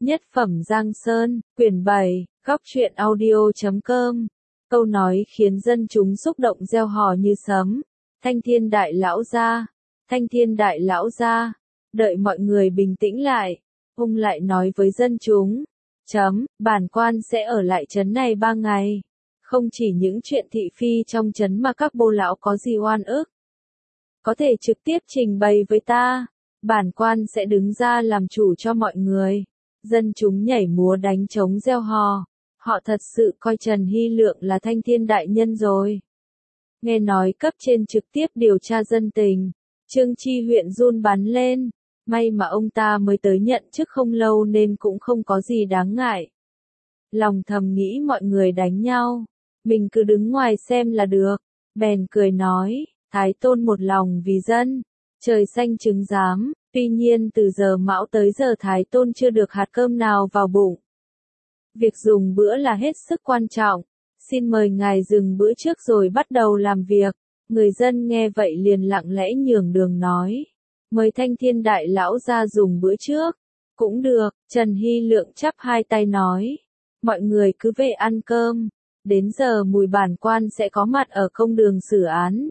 Nhất phẩm Giang Sơn, quyển 7, góc truyện audio.com. Câu nói khiến dân chúng xúc động reo hò như sấm. Thanh Thiên Đại Lão gia, Thanh Thiên Đại Lão gia. Đợi mọi người bình tĩnh lại, ông lại nói với dân chúng. Bản quan sẽ ở lại trấn này 3 ngày. Không chỉ những chuyện thị phi trong trấn mà các bô lão có gì oan ức, có thể trực tiếp trình bày với ta. Bản quan sẽ đứng ra làm chủ cho mọi người. Dân chúng nhảy múa đánh trống reo hò. Họ thật sự coi Trần Hy Lượng là Thanh Thiên Đại Nhân rồi. Nghe nói cấp trên trực tiếp điều tra dân tình. Trương Chi huyện run bắn lên. May mà ông ta mới tới nhận chức không lâu nên cũng không có gì đáng ngại. Lòng thầm nghĩ mọi người đánh nhau, mình cứ đứng ngoài xem là được. Bèn cười nói, Thái Tôn một lòng vì dân, trời xanh chứng giám. Tuy nhiên từ giờ Mão tới giờ Thái Tôn chưa được hạt cơm nào vào bụng. Việc dùng bữa là hết sức quan trọng. Xin mời ngài dừng bữa trước rồi bắt đầu làm việc. Người dân nghe vậy liền lặng lẽ nhường đường nói. Mời Thanh Thiên Đại Lão ra dùng bữa trước. Cũng được, Trần Hy Lượng chắp hai tay nói. Mọi người cứ về ăn cơm. Đến giờ mùi bản quan sẽ có mặt ở công đường xử án.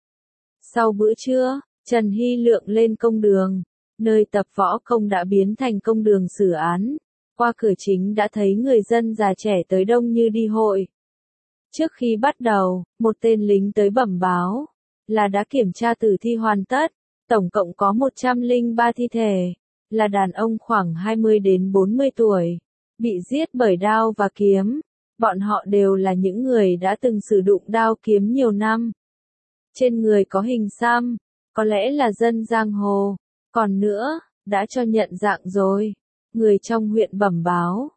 Sau bữa trưa, Trần Hy Lượng lên công đường. Nơi tập võ công đã biến thành công đường xử án. Qua cửa chính đã thấy người dân già trẻ tới đông như đi hội. Trước khi bắt đầu, một tên lính tới bẩm báo là đã kiểm tra tử thi hoàn tất. Tổng cộng có 103 thi thể, là đàn ông khoảng 20 đến 40 tuổi, bị giết bởi đao và kiếm. Bọn họ đều là những người đã từng sử dụng đao kiếm nhiều năm. Trên người có hình xăm, có lẽ là dân giang hồ. Còn nữa, đã cho nhận dạng rồi. Người trong huyện bẩm báo,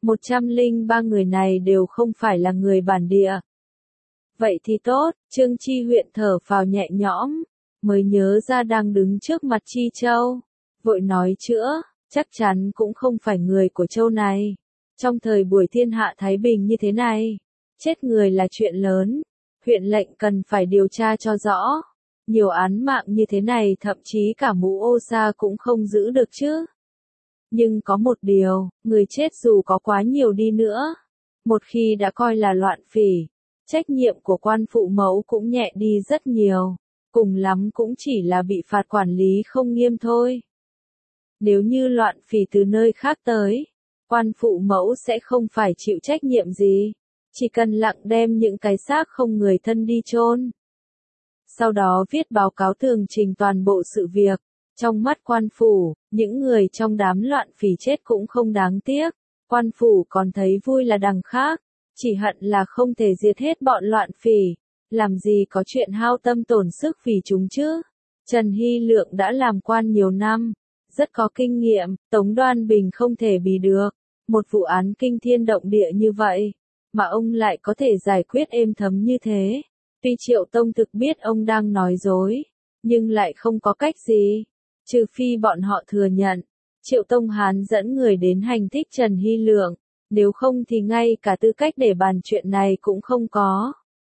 103 người này đều không phải là người bản địa. Vậy thì tốt, Trương Chi huyện thở phào nhẹ nhõm, mới nhớ ra đang đứng trước mặt Chi Châu. Vội nói chữa, chắc chắn cũng không phải người của châu này. Trong thời buổi thiên hạ thái bình như thế này, chết người là chuyện lớn. Huyện lệnh cần phải điều tra cho rõ. Nhiều án mạng như thế này thậm chí cả mũ ô sa cũng không giữ được chứ. Nhưng có một điều, người chết dù có quá nhiều đi nữa, một khi đã coi là loạn phỉ, trách nhiệm của quan phụ mẫu cũng nhẹ đi rất nhiều, cùng lắm cũng chỉ là bị phạt quản lý không nghiêm thôi. Nếu như loạn phỉ từ nơi khác tới, quan phụ mẫu sẽ không phải chịu trách nhiệm gì, chỉ cần lặng đem những cái xác không người thân đi chôn. Sau đó viết báo cáo tường trình toàn bộ sự việc. Trong mắt quan phủ, những người trong đám loạn phỉ chết cũng không đáng tiếc. Quan phủ còn thấy vui là đằng khác, chỉ hận là không thể diệt hết bọn loạn phỉ. Làm gì có chuyện hao tâm tổn sức vì chúng chứ. Trần Hy Lượng đã làm quan nhiều năm, rất có kinh nghiệm, Tống Đoan Bình không thể bì được. Một vụ án kinh thiên động địa như vậy, mà ông lại có thể giải quyết êm thấm như thế. Tuy Triệu Tông thực biết ông đang nói dối, nhưng lại không có cách gì. Trừ phi bọn họ thừa nhận, Triệu Tông Hán dẫn người đến hành thích Trần Hy Lượng, nếu không thì ngay cả tư cách để bàn chuyện này cũng không có.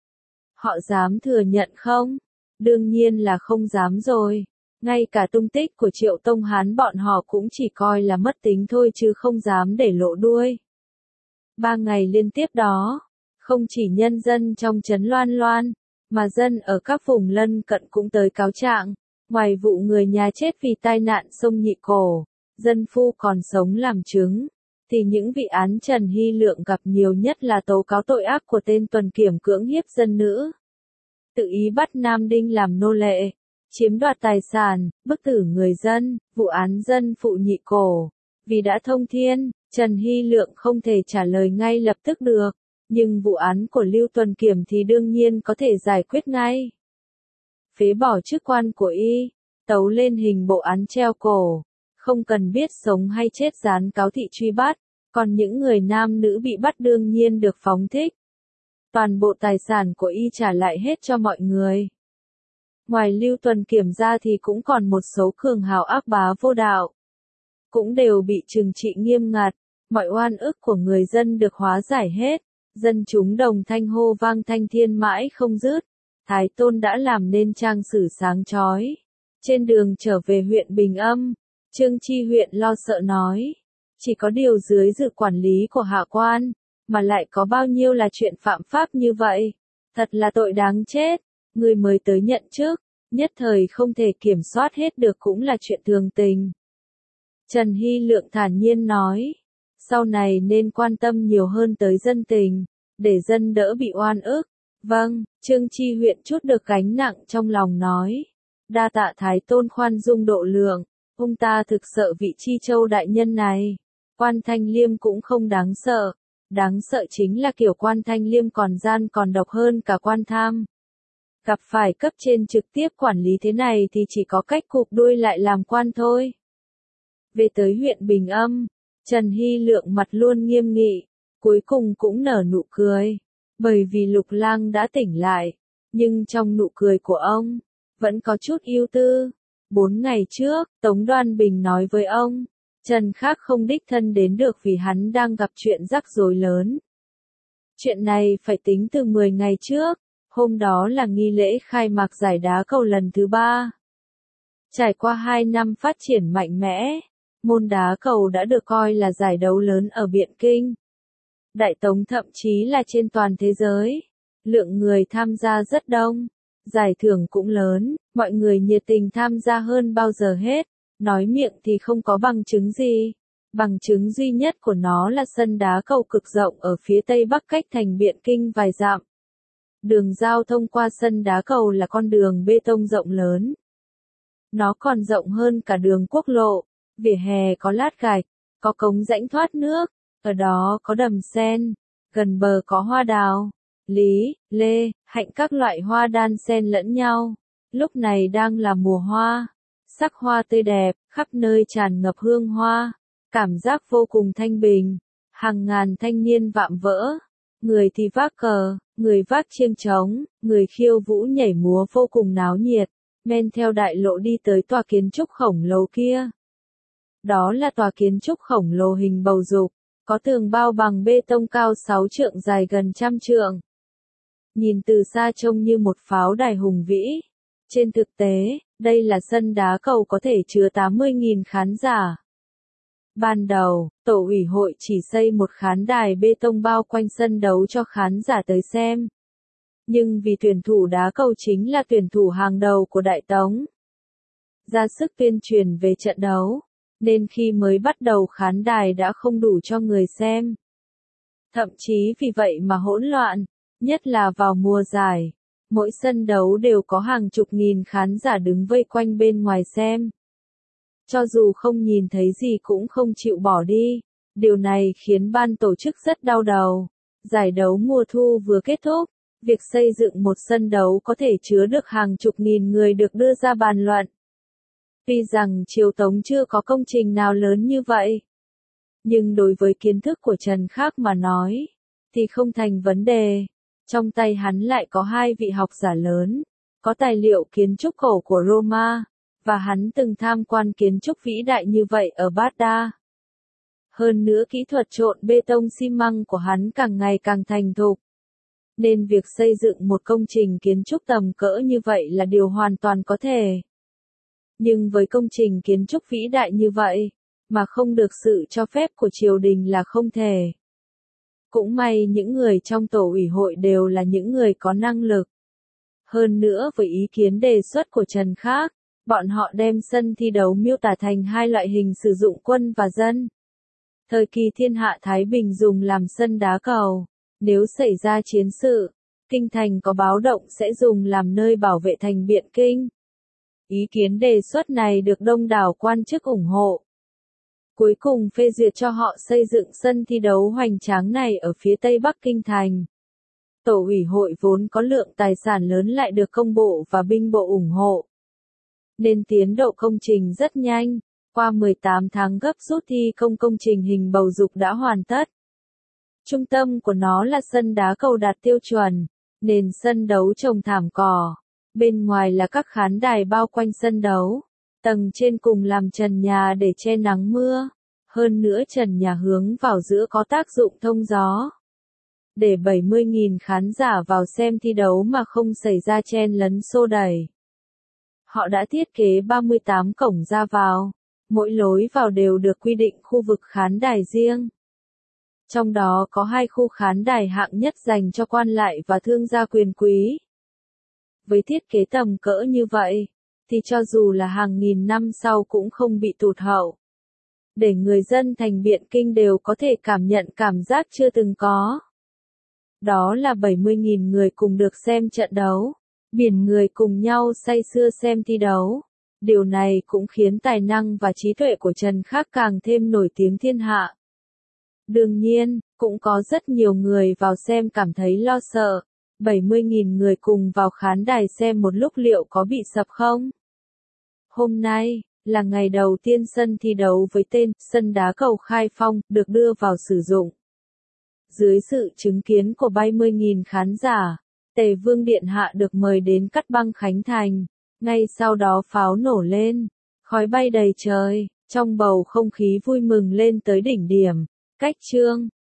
Họ dám thừa nhận không? Đương nhiên là không dám rồi. Ngay cả tung tích của Triệu Tông Hán bọn họ cũng chỉ coi là mất tính thôi chứ không dám để lộ đuôi. 3 ngày liên tiếp đó, không chỉ nhân dân trong trấn Loan Loan, mà dân ở các vùng lân cận cũng tới cáo trạng. Ngoài vụ người nhà chết vì tai nạn sông Nhị Cổ, dân phu còn sống làm chứng, thì những vị án Trần Hy Lượng gặp nhiều nhất là tố cáo tội ác của tên tuần kiểm cưỡng hiếp dân nữ, tự ý bắt nam đinh làm nô lệ, chiếm đoạt tài sản, bức tử người dân, vụ án dân phụ Nhị Cổ. Vì đã thông thiên, Trần Hy Lượng không thể trả lời ngay lập tức được, nhưng vụ án của Lưu Tuần Kiểm thì đương nhiên có thể giải quyết ngay. Phế bỏ chức quan của y, tấu lên hình bộ án treo cổ, không cần biết sống hay chết dán cáo thị truy bắt, còn những người nam nữ bị bắt đương nhiên được phóng thích. Toàn bộ tài sản của y trả lại hết cho mọi người. Ngoài Lưu Tuần Kiểm ra thì cũng còn một số cường hào ác bá vô đạo, cũng đều bị trừng trị nghiêm ngặt, mọi oan ức của người dân được hóa giải hết, dân chúng đồng thanh hô vang thanh thiên mãi không dứt. Thái Tôn đã làm nên trang sử sáng chói. Trên đường trở về huyện Bình Âm, Trương Chi huyện lo sợ nói. Chỉ có điều dưới sự quản lý của hạ quan, mà lại có bao nhiêu là chuyện phạm pháp như vậy. Thật là tội đáng chết, người mới tới nhận chức, nhất thời không thể kiểm soát hết được cũng là chuyện thường tình. Trần Hy Lượng thản nhiên nói, sau này nên quan tâm nhiều hơn tới dân tình, để dân đỡ bị oan ức. Vâng, Trương Chi huyện chút được gánh nặng trong lòng nói. Đa tạ Thái Tôn khoan dung độ lượng, ông ta thực sợ vị Chi Châu đại nhân này. Quan Thanh Liêm cũng không đáng sợ chính là kiểu quan Thanh Liêm còn gian còn độc hơn cả quan tham. Gặp phải cấp trên trực tiếp quản lý thế này thì chỉ có cách cụp đuôi lại làm quan thôi. Về tới huyện Bình Âm, Trần Hy Lượng mặt luôn nghiêm nghị, cuối cùng cũng nở nụ cười, bởi vì Lục Lang đã tỉnh lại, nhưng trong nụ cười của ông, vẫn có chút ưu tư. 4 ngày trước, Tống Đoan Bình nói với ông, Trần Khác không đích thân đến được vì hắn đang gặp chuyện rắc rối lớn. Chuyện này phải tính từ 10 ngày trước, hôm đó là nghi lễ khai mạc giải đá cầu lần thứ 3. Trải qua 2 năm phát triển mạnh mẽ, môn đá cầu đã được coi là giải đấu lớn ở Biện Kinh. Đại Tống thậm chí là trên toàn thế giới. Lượng người tham gia rất đông, giải thưởng cũng lớn, mọi người nhiệt tình tham gia hơn bao giờ hết. Nói miệng thì không có bằng chứng gì. Bằng chứng duy nhất của nó là sân đá cầu cực rộng ở phía tây bắc cách thành Biện Kinh vài dặm. Đường giao thông qua sân đá cầu là con đường bê tông rộng lớn. Nó còn rộng hơn cả đường quốc lộ, vỉa hè có lát gạch, có cống rãnh thoát nước, ở đó có đầm sen, gần bờ có hoa đào, lý, lê, hạnh các loại hoa đan xen lẫn nhau. Lúc này đang là mùa hoa, sắc hoa tươi đẹp, khắp nơi tràn ngập hương hoa, cảm giác vô cùng thanh bình. Hàng ngàn thanh niên vạm vỡ, người thì vác cờ, người vác chiêng trống, người khiêu vũ nhảy múa vô cùng náo nhiệt, men theo đại lộ đi tới tòa kiến trúc khổng lồ kia. Đó là tòa kiến trúc khổng lồ hình bầu dục, có tường bao bằng bê tông cao 6 trượng dài gần 100 trượng. Nhìn từ xa trông như một pháo đài hùng vĩ. Trên thực tế, đây là sân đá cầu có thể chứa 80.000 khán giả. Ban đầu, tổ ủy hội chỉ xây một khán đài bê tông bao quanh sân đấu cho khán giả tới xem. Nhưng vì tuyển thủ đá cầu chính là tuyển thủ hàng đầu của Đại Tống, ra sức tuyên truyền về trận đấu, nên khi mới bắt đầu khán đài đã không đủ cho người xem. Thậm chí vì vậy mà hỗn loạn, nhất là vào mùa giải. Mỗi sân đấu đều có hàng chục nghìn khán giả đứng vây quanh bên ngoài xem. Cho dù không nhìn thấy gì cũng không chịu bỏ đi. Điều này khiến ban tổ chức rất đau đầu. Giải đấu mùa thu vừa kết thúc, việc xây dựng một sân đấu có thể chứa được hàng chục nghìn người được đưa ra bàn luận. Tuy rằng triều Tống chưa có công trình nào lớn như vậy, nhưng đối với kiến thức của Trần Khác mà nói, thì không thành vấn đề. Trong tay hắn lại có 2 vị học giả lớn, có tài liệu kiến trúc cổ của Roma, và hắn từng tham quan kiến trúc vĩ đại như vậy ở Baghdad. Hơn nữa kỹ thuật trộn bê tông xi măng của hắn càng ngày càng thành thục. Nên việc xây dựng một công trình kiến trúc tầm cỡ như vậy là điều hoàn toàn có thể. Nhưng với công trình kiến trúc vĩ đại như vậy, mà không được sự cho phép của triều đình là không thể. Cũng may những người trong tổ ủy hội đều là những người có năng lực. Hơn nữa với ý kiến đề xuất của Trần Khác, bọn họ đem sân thi đấu miêu tả thành 2 loại hình sử dụng quân và dân. Thời kỳ thiên hạ Thái Bình dùng làm sân đá cầu, nếu xảy ra chiến sự, kinh thành có báo động sẽ dùng làm nơi bảo vệ thành Biện Kinh. Ý kiến đề xuất này được đông đảo quan chức ủng hộ. Cuối cùng phê duyệt cho họ xây dựng sân thi đấu hoành tráng này ở phía tây bắc kinh thành. Tổ ủy hội vốn có lượng tài sản lớn lại được công bộ và binh bộ ủng hộ, nên tiến độ công trình rất nhanh. Qua 18 tháng gấp rút thi công trình hình bầu dục đã hoàn tất. Trung tâm của nó là sân đá cầu đạt tiêu chuẩn, nền sân đấu trồng thảm cỏ. Bên ngoài là các khán đài bao quanh sân đấu. Tầng trên cùng làm trần nhà để che nắng mưa. Hơn nữa trần nhà hướng vào giữa có tác dụng thông gió. Để 70.000 khán giả vào xem thi đấu mà không xảy ra chen lấn xô đẩy. Họ đã thiết kế 38 cổng ra vào. Mỗi lối vào đều được quy định khu vực khán đài riêng. Trong đó có 2 khu khán đài hạng nhất dành cho quan lại và thương gia quyền quý. Với thiết kế tầm cỡ như vậy, thì cho dù là hàng nghìn năm sau cũng không bị tụt hậu. Để người dân thành Biện Kinh đều có thể cảm nhận cảm giác chưa từng có. Đó là 70.000 người cùng được xem trận đấu, biển người cùng nhau say sưa xem thi đấu. Điều này cũng khiến tài năng và trí tuệ của Trần Khắc càng thêm nổi tiếng thiên hạ. Đương nhiên, cũng có rất nhiều người vào xem cảm thấy lo sợ. 70.000 người cùng vào khán đài xem một lúc liệu có bị sập không? Hôm nay, là ngày đầu tiên sân thi đấu với tên Sân Đá Cầu Khai Phong được đưa vào sử dụng. Dưới sự chứng kiến của 70.000 khán giả, Tề Vương Điện Hạ được mời đến cắt băng khánh thành. Ngay sau đó pháo nổ lên, khói bay đầy trời, trong bầu không khí vui mừng lên tới đỉnh điểm. Cách chương